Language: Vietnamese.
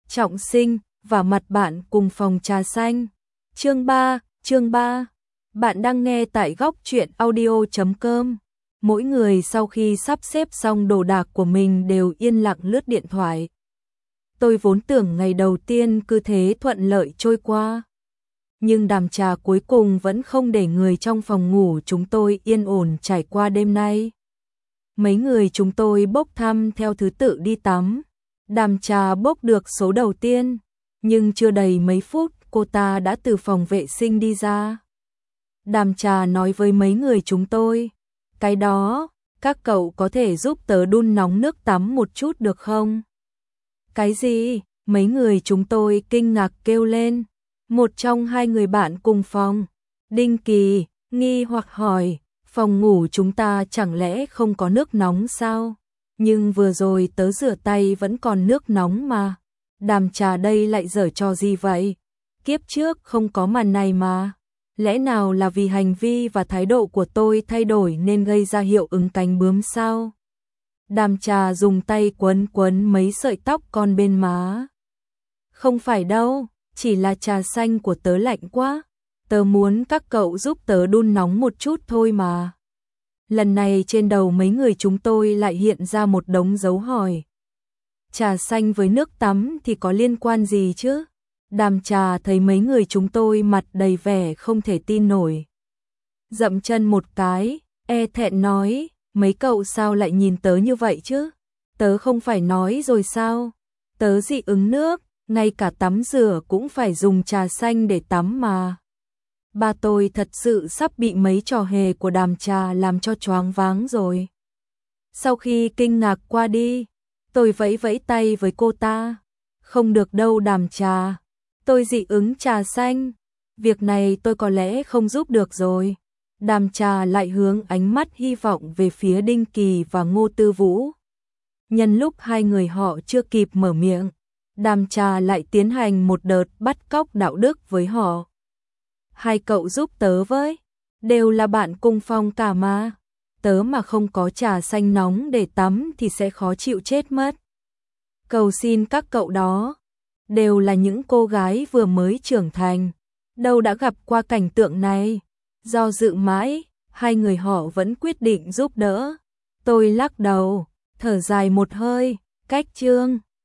Trọng Sinh và mặt bạn cùng phòng trà xanh. Chương 3. Bạn đang nghe tại góc truyện audio.com. Mỗi người sau khi sắp xếp xong đồ đạc của mình đều yên lặng lướt điện thoại. Tôi vốn tưởng ngày đầu tiên cứ thế thuận lợi trôi qua. Nhưng đàm trà cuối cùng vẫn không để người trong phòng ngủ chúng tôi yên ổn trải qua đêm nay. Mấy người chúng tôi bốc thăm theo thứ tự đi tắm. Đàm trà bốc được số đầu tiên, nhưng chưa đầy mấy phút cô ta đã từ phòng vệ sinh đi ra. Đàm trà nói với mấy người chúng tôi, cái đó, các cậu có thể giúp tớ đun nóng nước tắm một chút được không? Cái gì? Mấy người chúng tôi kinh ngạc kêu lên. Một trong hai người bạn cùng phòng, Đinh Kỳ, nghi hoặc hỏi, phòng ngủ chúng ta chẳng lẽ không có nước nóng sao? Nhưng vừa rồi tớ rửa tay vẫn còn nước nóng mà. Đàm trà đây lại giở trò gì vậy? Kiếp trước không có màn này mà. Lẽ nào là vì hành vi và thái độ của tôi thay đổi nên gây ra hiệu ứng cánh bướm sao? Đàm trà dùng tay quấn quấn mấy sợi tóc con bên má. Không phải đâu, chỉ là trà xanh của tớ lạnh quá. Tớ muốn các cậu giúp tớ đun nóng một chút thôi mà. Lần này trên đầu mấy người chúng tôi lại hiện ra một đống dấu hỏi. Trà xanh với nước tắm thì có liên quan gì chứ? Đàm trà thấy mấy người chúng tôi mặt đầy vẻ không thể tin nổi. Dậm chân một cái, e thẹn nói, mấy cậu sao lại nhìn tớ như vậy chứ? Tớ không phải nói rồi sao? Tớ dị ứng nước, ngay cả tắm rửa cũng phải dùng trà xanh để tắm mà. Ba tôi thật sự sắp bị mấy trò hề của đàm trà làm cho choáng váng rồi. Sau khi kinh ngạc qua đi, tôi vẫy vẫy tay với cô ta. Không được đâu đàm trà, tôi dị ứng trà xanh. Việc này tôi có lẽ không giúp được rồi. Đàm trà lại hướng ánh mắt hy vọng về phía Đinh Kỳ và Ngô Tư Vũ. Nhân lúc hai người họ chưa kịp mở miệng, đàm trà lại tiến hành một đợt bắt cóc đạo đức với họ. Hai cậu giúp tớ với, đều là bạn cùng phòng cả mà. Tớ mà không có trà xanh nóng để tắm thì sẽ khó chịu chết mất. Cầu xin các cậu đó, đều là những cô gái vừa mới trưởng thành, đâu đã gặp qua cảnh tượng này. Do dự mãi, hai người họ vẫn quyết định giúp đỡ. Tôi lắc đầu, thở dài một hơi, cách chương.